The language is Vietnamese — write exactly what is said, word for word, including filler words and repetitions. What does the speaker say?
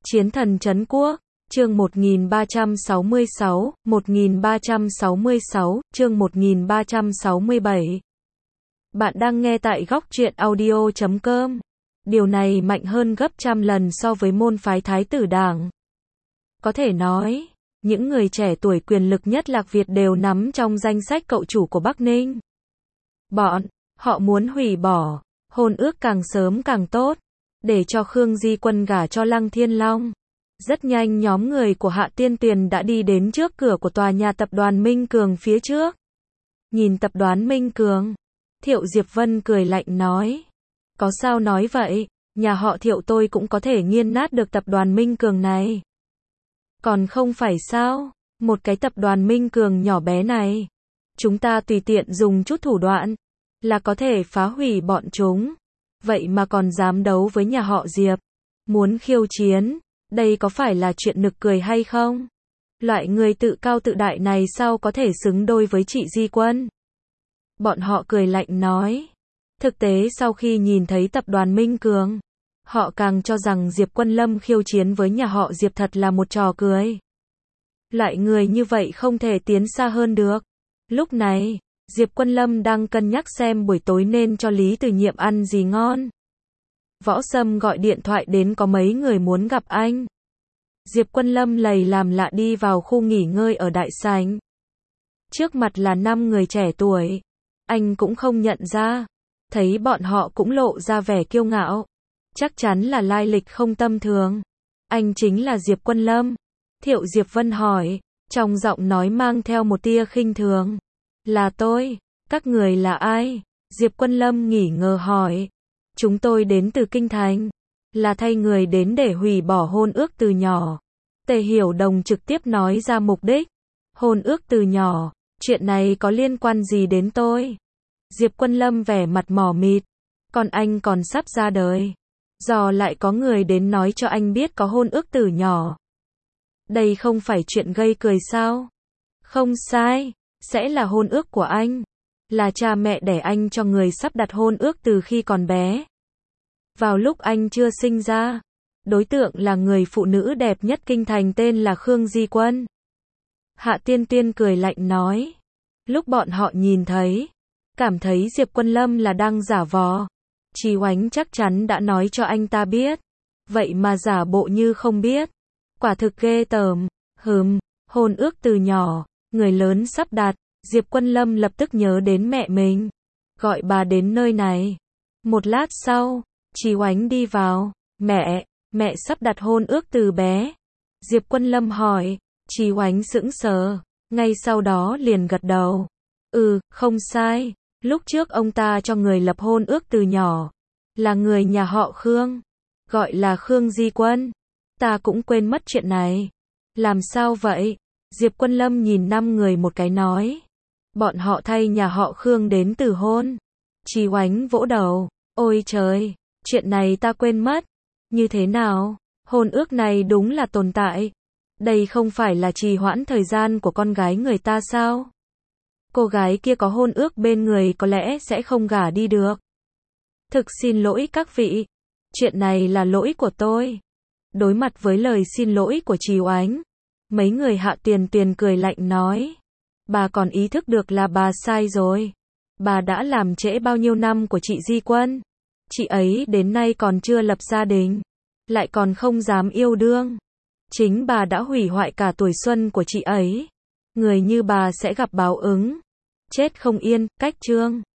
Chiến thần trấn quốc, chương một nghìn ba trăm sáu mươi sáu, một nghìn ba trăm sáu mươi sáu, chương một nghìn ba trăm sáu mươi bảy. Bạn đang nghe tại góc truyện audio chấm com. Điều này mạnh hơn gấp trăm lần so với môn phái Thái tử Đảng. Có thể nói, những người trẻ tuổi quyền lực nhất Lạc Việt đều nắm trong danh sách cậu chủ của Bắc Ninh. Bọn họ muốn hủy bỏ hôn ước càng sớm càng tốt, để cho Khương Di Quân gả cho Lăng Thiên Long. Rất nhanh nhóm người của Hạ Tiên Tuyền đã đi đến trước cửa của tòa nhà tập đoàn Minh Cường phía trước. Nhìn tập đoàn Minh Cường, Thiệu Diệp Vân cười lạnh nói. Có sao nói vậy, nhà họ Thiệu tôi cũng có thể nghiền nát được tập đoàn Minh Cường này. Còn không phải sao, một cái tập đoàn Minh Cường nhỏ bé này, chúng ta tùy tiện dùng chút thủ đoạn, là có thể phá hủy bọn chúng. Vậy mà còn dám đấu với nhà họ Diệp, muốn khiêu chiến, đây có phải là chuyện nực cười hay không? Loại người tự cao tự đại này sao có thể xứng đôi với chị Di Quân? Bọn họ cười lạnh nói. Thực tế sau khi nhìn thấy tập đoàn Minh Cường, họ càng cho rằng Diệp Quân Lâm khiêu chiến với nhà họ Diệp thật là một trò cười. Loại người như vậy không thể tiến xa hơn được. Lúc này, Diệp Quân Lâm đang cân nhắc xem buổi tối nên cho Lý Từ Nhiệm ăn gì ngon. Võ Sâm gọi điện thoại đến có mấy người muốn gặp anh. Diệp Quân Lâm lầy làm lạ đi vào khu nghỉ ngơi ở đại sảnh. Trước mặt là năm người trẻ tuổi. Anh cũng không nhận ra. Thấy bọn họ cũng lộ ra vẻ kiêu ngạo. Chắc chắn là lai lịch không tầm thường. Anh chính là Diệp Quân Lâm. Thiệu Diệp Vân hỏi, trong giọng nói mang theo một tia khinh thường. Là tôi, các người là ai? Diệp Quân Lâm nghỉ ngờ hỏi. Chúng tôi đến từ Kinh Thành, là thay người đến để hủy bỏ hôn ước từ nhỏ. Tề Hiểu Đồng trực tiếp nói ra mục đích. Hôn ước từ nhỏ, chuyện này có liên quan gì đến tôi? Diệp Quân Lâm vẻ mặt mờ mịt. Còn anh còn sắp ra đời, giờ lại có người đến nói cho anh biết có hôn ước từ nhỏ. Đây không phải chuyện gây cười sao? Không sai, sẽ là hôn ước của anh. Là cha mẹ đẻ anh cho người sắp đặt hôn ước từ khi còn bé. Vào lúc anh chưa sinh ra, đối tượng là người phụ nữ đẹp nhất Kinh Thành tên là Khương Di Quân. Hạ Tiên Tiên cười lạnh nói. Lúc bọn họ nhìn thấy, cảm thấy Diệp Quân Lâm là đang giả vờ. Trì Hoánh chắc chắn đã nói cho anh ta biết. Vậy mà giả bộ như không biết. Quả thực ghê tởm. Hừm, hôn ước từ nhỏ, người lớn sắp đặt. Diệp Quân Lâm lập tức nhớ đến mẹ mình. Gọi bà đến nơi này. Một lát sau, Trì Hoánh đi vào. Mẹ, mẹ sắp đặt hôn ước từ bé. Diệp Quân Lâm hỏi. Trì Hoánh sững sờ. Ngay sau đó liền gật đầu. Ừ, không sai. Lúc trước ông ta cho người lập hôn ước từ nhỏ. Là người nhà họ Khương. Gọi là Khương Di Quân. Ta cũng quên mất chuyện này. Làm sao vậy? Diệp Quân Lâm nhìn năm người một cái nói. Bọn họ thay nhà họ Khương đến từ hôn. Trì Hoánh vỗ đầu. Ôi trời, chuyện này ta quên mất. Như thế nào? Hôn ước này đúng là tồn tại. Đây không phải là trì hoãn thời gian của con gái người ta sao? Cô gái kia có hôn ước bên người có lẽ sẽ không gả đi được. Thực xin lỗi các vị. Chuyện này là lỗi của tôi. Đối mặt với lời xin lỗi của Trì Hoánh, mấy người Hạ Tiền Tuyền cười lạnh nói. Bà còn ý thức được là bà sai rồi. Bà đã làm trễ bao nhiêu năm của chị Di Quân. Chị ấy đến nay còn chưa lập gia đình. Lại còn không dám yêu đương. Chính bà đã hủy hoại cả tuổi xuân của chị ấy. Người như bà sẽ gặp báo ứng. Chết không yên, cách chương.